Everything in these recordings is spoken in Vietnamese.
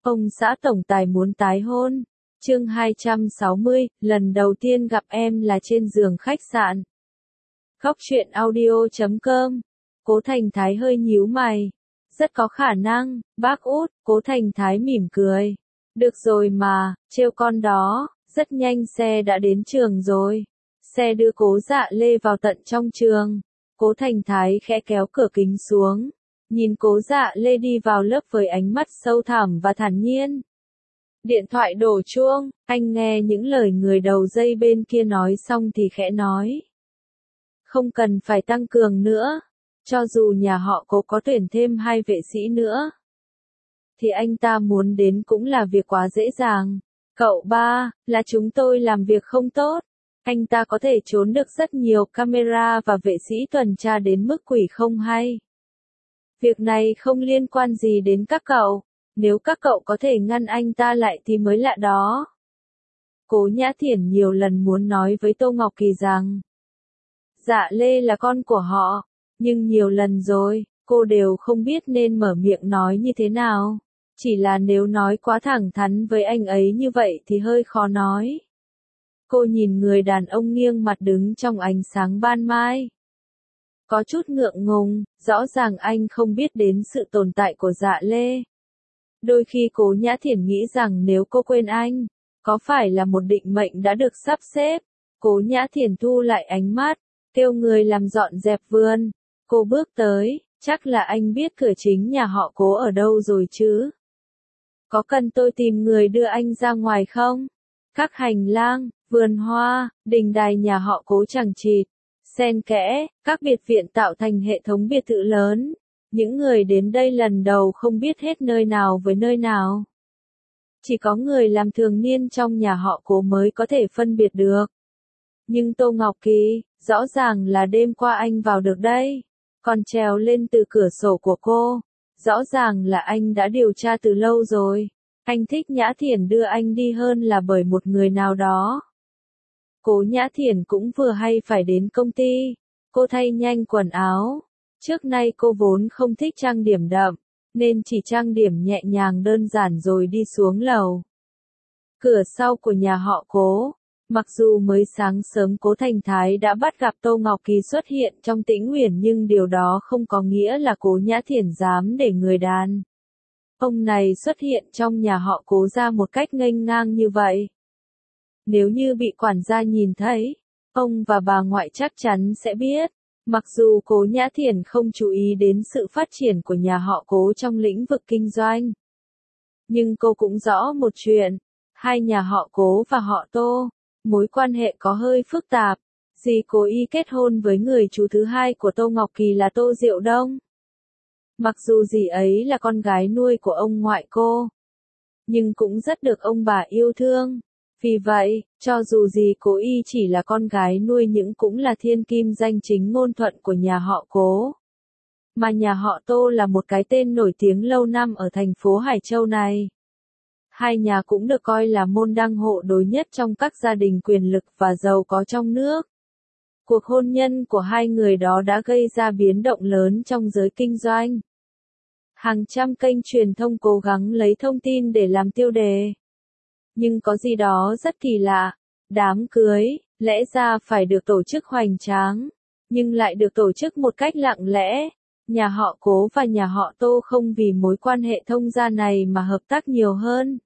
Ông xã tổng tài muốn tái hôn. Chương 260, lần đầu tiên gặp em là trên giường khách sạn. Góc truyện audio.com. Cố Thành Thái hơi nhíu mày. Rất có khả năng, bác út. Cố Thành Thái mỉm cười. Được rồi mà, trêu con đó. Rất nhanh xe đã đến trường rồi. Xe đưa Cố Dạ Lê vào tận trong trường. Cố Thành Thái khẽ kéo cửa kính xuống. Nhìn Cố Dạ Lê đi vào lớp với ánh mắt sâu thẳm và thản nhiên. Điện thoại đổ chuông, anh nghe những lời người đầu dây bên kia nói xong thì khẽ nói. Không cần phải tăng cường nữa, cho dù nhà họ Cố có tuyển thêm 2 vệ sĩ nữa. Thì anh ta muốn đến cũng là việc quá dễ dàng. Cậu ba, là chúng tôi làm việc không tốt. Anh ta có thể trốn được rất nhiều camera và vệ sĩ tuần tra đến mức quỷ không hay. Việc này không liên quan gì đến các cậu. Nếu các cậu có thể ngăn anh ta lại thì mới lạ đó. Cố Nhã Thiển nhiều lần muốn nói với Tô Ngọc Kỳ rằng Dạ Lê là con của họ, nhưng nhiều lần rồi, cô đều không biết nên mở miệng nói như thế nào. Chỉ là nếu nói quá thẳng thắn với anh ấy như vậy thì hơi khó nói. Cô nhìn người đàn ông nghiêng mặt đứng trong ánh sáng ban mai. Có chút ngượng ngùng, rõ ràng anh không biết đến sự tồn tại của Dạ Lê. Đôi khi Cố Nhã Thiển nghĩ rằng nếu cô quên anh, có phải là một định mệnh đã được sắp xếp. Cố Nhã Thiển thu lại ánh mắt, kêu người làm dọn dẹp vườn. Cô bước tới, chắc là anh biết cửa chính nhà họ Cố ở đâu rồi chứ. Có cần tôi tìm người đưa anh ra ngoài không? Các hành lang, vườn hoa, đình đài nhà họ Cố chằng chịt, xen kẽ, các biệt viện tạo thành hệ thống biệt thự lớn. Những người đến đây lần đầu không biết hết nơi nào với nơi nào. Chỉ có người làm thường niên trong nhà họ Cố mới có thể phân biệt được. Nhưng Tô Ngọc Kỳ, rõ ràng là đêm qua anh vào được đây. Còn trèo lên từ cửa sổ của cô. Rõ ràng là anh đã điều tra từ lâu rồi. Anh thích Nhã Thiển đưa anh đi hơn là bởi một người nào đó. Cố Nhã Thiển cũng vừa hay phải đến công ty. Cô thay nhanh quần áo. Trước nay cô vốn không thích trang điểm đậm, nên chỉ trang điểm nhẹ nhàng đơn giản rồi đi xuống lầu. Cửa sau của nhà họ Cố, mặc dù mới sáng sớm Cố Thành Thái đã bắt gặp Tô Ngọc Kỳ xuất hiện trong Tĩnh Uyển nhưng điều đó không có nghĩa là Cố Nhã Thiển dám để người đàn ông này xuất hiện trong nhà họ Cố ra một cách nghênh ngang như vậy. Nếu như bị quản gia nhìn thấy, ông và bà ngoại chắc chắn sẽ biết. Mặc dù Cố Nhã Thiển không chú ý đến sự phát triển của nhà họ Cố trong lĩnh vực kinh doanh, nhưng cô cũng rõ một chuyện, hai nhà họ Cố và họ Tô, mối quan hệ có hơi phức tạp. Dì cố ý kết hôn với người chú thứ hai của Tô Ngọc Kỳ là Tô Diệu Đông. Mặc dù dì ấy là con gái nuôi của ông ngoại cô, nhưng cũng rất được ông bà yêu thương. Vì vậy, cho dù dì cố ý chỉ là con gái nuôi nhưng cũng là thiên kim danh chính ngôn thuận của nhà họ Cố. Mà nhà họ Tô là một cái tên nổi tiếng lâu năm ở thành phố Hải Châu này. Hai nhà cũng được coi là môn đăng hộ đối nhất trong các gia đình quyền lực và giàu có trong nước. Cuộc hôn nhân của hai người đó đã gây ra biến động lớn trong giới kinh doanh. Hàng trăm kênh truyền thông cố gắng lấy thông tin để làm tiêu đề. Nhưng có gì đó rất kỳ lạ. Đám cưới, lẽ ra phải được tổ chức hoành tráng, nhưng lại được tổ chức một cách lặng lẽ. Nhà họ Cố và nhà họ Tô không vì mối quan hệ thông gia này mà hợp tác nhiều hơn.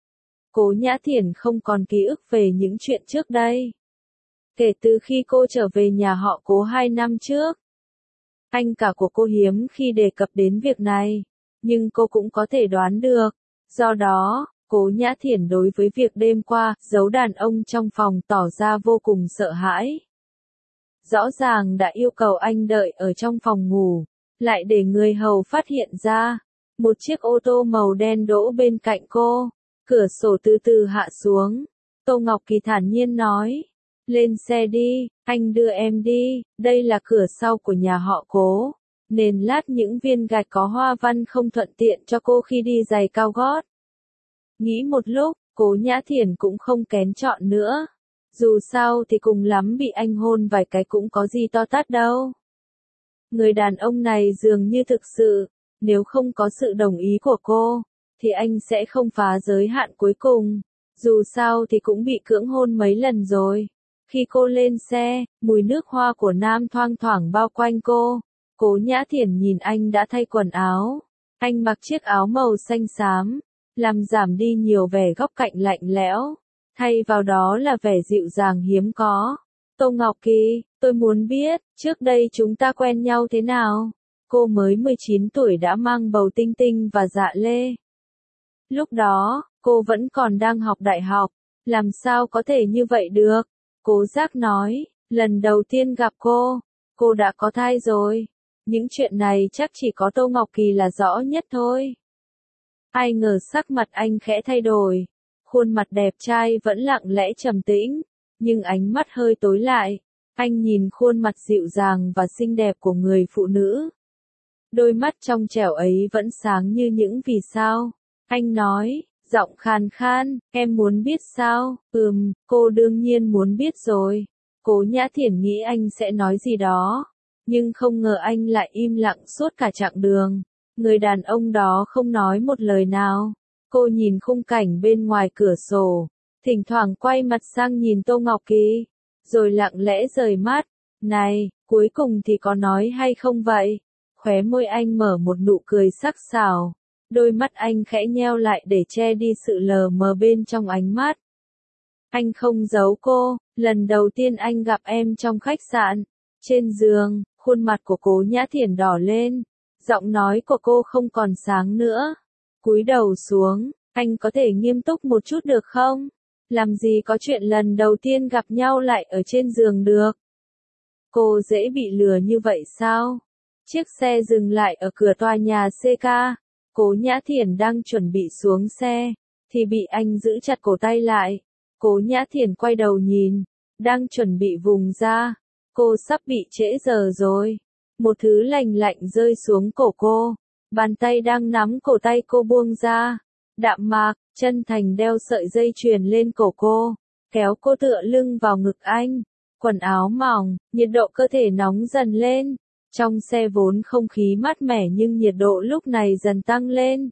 Cố Nhã Thiển không còn ký ức về những chuyện trước đây. Kể từ khi cô trở về nhà họ Cố 2 năm trước, anh cả của cô hiếm khi đề cập đến việc này, nhưng cô cũng có thể đoán được. Do đó, Cố Nhã Thiển đối với việc đêm qua, giấu đàn ông trong phòng tỏ ra vô cùng sợ hãi. Rõ ràng đã yêu cầu anh đợi ở trong phòng ngủ, lại để người hầu phát hiện ra. Một chiếc ô tô màu đen đỗ bên cạnh cô, cửa sổ từ từ hạ xuống. Tô Ngọc Kỳ thản nhiên nói, lên xe đi, anh đưa em đi, đây là cửa sau của nhà họ Cố. Nền lát những viên gạch có hoa văn không thuận tiện cho cô khi đi giày cao gót. Nghĩ một lúc, Cố Nhã Thiển cũng không kén chọn nữa. Dù sao thì cùng lắm bị anh hôn vài cái cũng có gì to tát đâu. Người đàn ông này dường như thực sự, nếu không có sự đồng ý của cô, thì anh sẽ không phá giới hạn cuối cùng. Dù sao thì cũng bị cưỡng hôn mấy lần rồi. Khi cô lên xe, mùi nước hoa của Nam thoang thoảng bao quanh cô. Cố Nhã Thiển nhìn anh đã thay quần áo. Anh mặc chiếc áo màu xanh xám, làm giảm đi nhiều vẻ góc cạnh lạnh lẽo. Thay vào đó là vẻ dịu dàng hiếm có. Tô Ngọc Kỳ, tôi muốn biết, trước đây chúng ta quen nhau thế nào? Cô mới 19 tuổi đã mang bầu Tinh Tinh và Dạ Lê. Lúc đó, cô vẫn còn đang học đại học, làm sao có thể như vậy được? Cố Giác nói, lần đầu tiên gặp cô đã có thai rồi. Những chuyện này chắc chỉ có Tô Ngọc Kỳ là rõ nhất thôi. Ai ngờ sắc mặt anh khẽ thay đổi. Khuôn mặt đẹp trai vẫn lặng lẽ trầm tĩnh, nhưng ánh mắt hơi tối lại. Anh nhìn khuôn mặt dịu dàng và xinh đẹp của người phụ nữ. Đôi mắt trong trẻo ấy vẫn sáng như những vì sao. Anh nói, giọng khàn khan, em muốn biết sao? Cô đương nhiên muốn biết rồi. Cố Nhã Thiển nghĩ anh sẽ nói gì đó, nhưng không ngờ anh lại im lặng suốt cả chặng đường. Người đàn ông đó không nói một lời nào. Cô nhìn khung cảnh bên ngoài cửa sổ, thỉnh thoảng quay mặt sang nhìn Tô Ngọc Kỳ, rồi lặng lẽ rời mắt. Này, cuối cùng thì có nói hay không vậy? Khóe môi anh mở một nụ cười sắc sảo. Đôi mắt anh khẽ nheo lại để che đi sự lờ mờ bên trong ánh mắt. Anh không giấu cô, lần đầu tiên anh gặp em trong khách sạn. Trên giường, khuôn mặt của Cố Nhã Thiển đỏ lên. Giọng nói của cô không còn sáng nữa. Cúi đầu xuống, anh có thể nghiêm túc một chút được không? Làm gì có chuyện lần đầu tiên gặp nhau lại ở trên giường được? Cô dễ bị lừa như vậy sao? Chiếc xe dừng lại ở cửa tòa nhà CK. Cố Nhã Thiển đang chuẩn bị xuống xe, thì bị anh giữ chặt cổ tay lại. Cố Nhã Thiển quay đầu nhìn, đang chuẩn bị vùng ra. Cô sắp bị trễ giờ rồi. Một thứ lành lạnh rơi xuống cổ cô. Bàn tay đang nắm cổ tay cô buông ra. Đạm mạc, chân thành đeo sợi dây chuyền lên cổ cô, kéo cô tựa lưng vào ngực anh. Quần áo mỏng, nhiệt độ cơ thể nóng dần lên. Trong xe vốn không khí mát mẻ nhưng nhiệt độ lúc này dần tăng lên.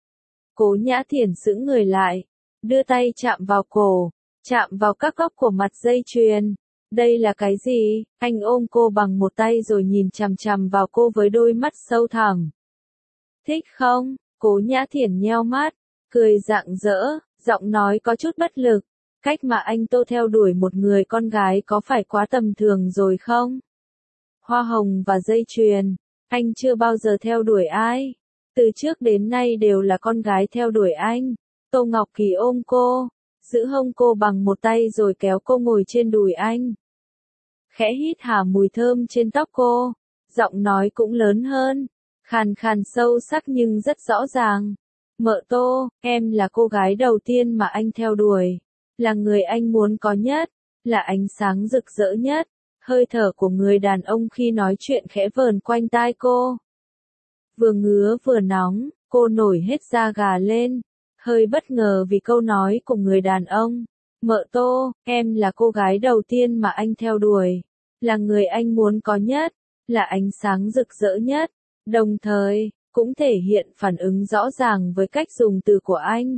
Cố Nhã Thiển sững người lại, đưa tay chạm vào cổ, chạm vào các góc của mặt dây chuyền. Đây là cái gì? Anh ôm cô bằng một tay rồi nhìn chằm chằm vào cô với đôi mắt sâu thẳm. Thích không? Cố Nhã Thiển nheo mắt, cười rạng rỡ, giọng nói có chút bất lực. Cách mà anh Tô theo đuổi một người con gái có phải quá tầm thường rồi không? Hoa hồng và dây chuyền, anh chưa bao giờ theo đuổi ai. Từ trước đến nay đều là con gái theo đuổi anh. Tô Ngọc Kỳ ôm cô, giữ hông cô bằng một tay rồi kéo cô ngồi trên đùi anh. Khẽ hít hà mùi thơm trên tóc cô, giọng nói cũng lớn hơn, khàn khàn sâu sắc nhưng rất rõ ràng. Mợ Tô, em là cô gái đầu tiên mà anh theo đuổi, là người anh muốn có nhất, là ánh sáng rực rỡ nhất. Hơi thở của người đàn ông khi nói chuyện khẽ vờn quanh tai cô. Vừa ngứa vừa nóng, cô nổi hết da gà lên, hơi bất ngờ vì câu nói của người đàn ông. Mợ Tô, em là cô gái đầu tiên mà anh theo đuổi, là người anh muốn có nhất, là ánh sáng rực rỡ nhất, đồng thời, cũng thể hiện phản ứng rõ ràng với cách dùng từ của anh.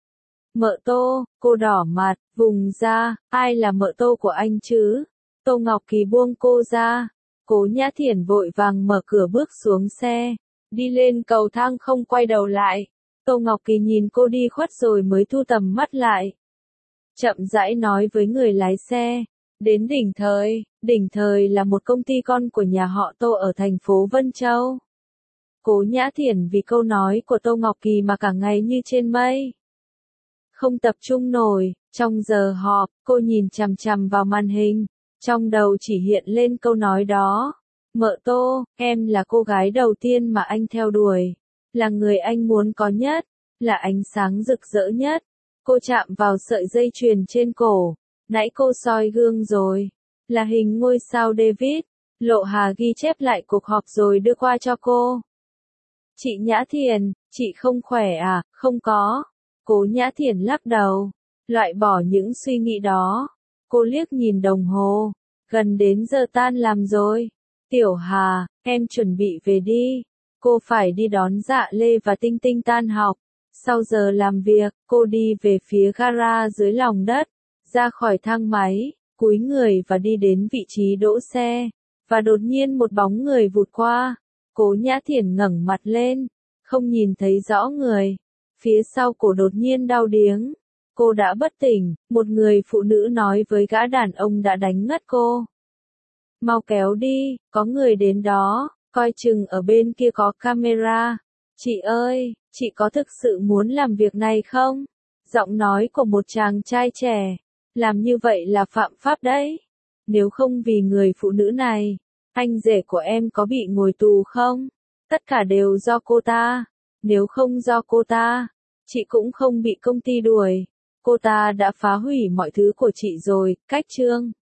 Mợ Tô, cô đỏ mặt, vùng ra, ai là mợ Tô của anh chứ? Tô Ngọc Kỳ buông cô ra. Cố Nhã Thiển vội vàng mở cửa bước xuống xe, đi lên cầu thang không quay đầu lại. Tô Ngọc Kỳ nhìn cô đi khuất rồi mới thu tầm mắt lại. Chậm rãi nói với người lái xe, đến Đỉnh Thời là một công ty con của nhà họ Tô ở thành phố Vân Châu. Cố Nhã Thiển vì câu nói của Tô Ngọc Kỳ mà cả ngày như trên mây. Không tập trung nổi, trong giờ họp, cô nhìn chằm chằm vào màn hình. Trong đầu chỉ hiện lên câu nói đó. Mợ Tô, em là cô gái đầu tiên mà anh theo đuổi, là người anh muốn có nhất, là ánh sáng rực rỡ nhất. Cô chạm vào sợi dây chuyền trên cổ. Nãy cô soi gương rồi, là hình ngôi sao David. Lộ Hà ghi chép lại cuộc họp rồi đưa qua cho cô. Chị Nhã Thiển, chị không khỏe à? Không có. Cố Nhã Thiển lắc đầu, loại bỏ những suy nghĩ đó. Cô liếc nhìn đồng hồ, gần đến giờ tan làm rồi. Tiểu Hà, em chuẩn bị về đi. Cô phải đi đón Dạ Lê và Tinh Tinh tan học. Sau giờ làm việc, cô đi về phía gara dưới lòng đất, ra khỏi thang máy, cúi người và đi đến vị trí đỗ xe. Và đột nhiên một bóng người vụt qua. Cố Nhã Thiển ngẩng mặt lên, không nhìn thấy rõ người. Phía sau cổ đột nhiên đau điếng. Cô đã bất tỉnh, một người phụ nữ nói với gã đàn ông đã đánh ngất cô. Mau kéo đi, có người đến đó, coi chừng ở bên kia có camera. Chị ơi, chị có thực sự muốn làm việc này không? Giọng nói của một chàng trai trẻ. Làm như vậy là phạm pháp đấy. Nếu không vì người phụ nữ này, anh rể của em có bị ngồi tù không? Tất cả đều do cô ta. Nếu không do cô ta, chị cũng không bị công ty đuổi. Cô ta đã phá hủy mọi thứ của chị rồi. Cách chương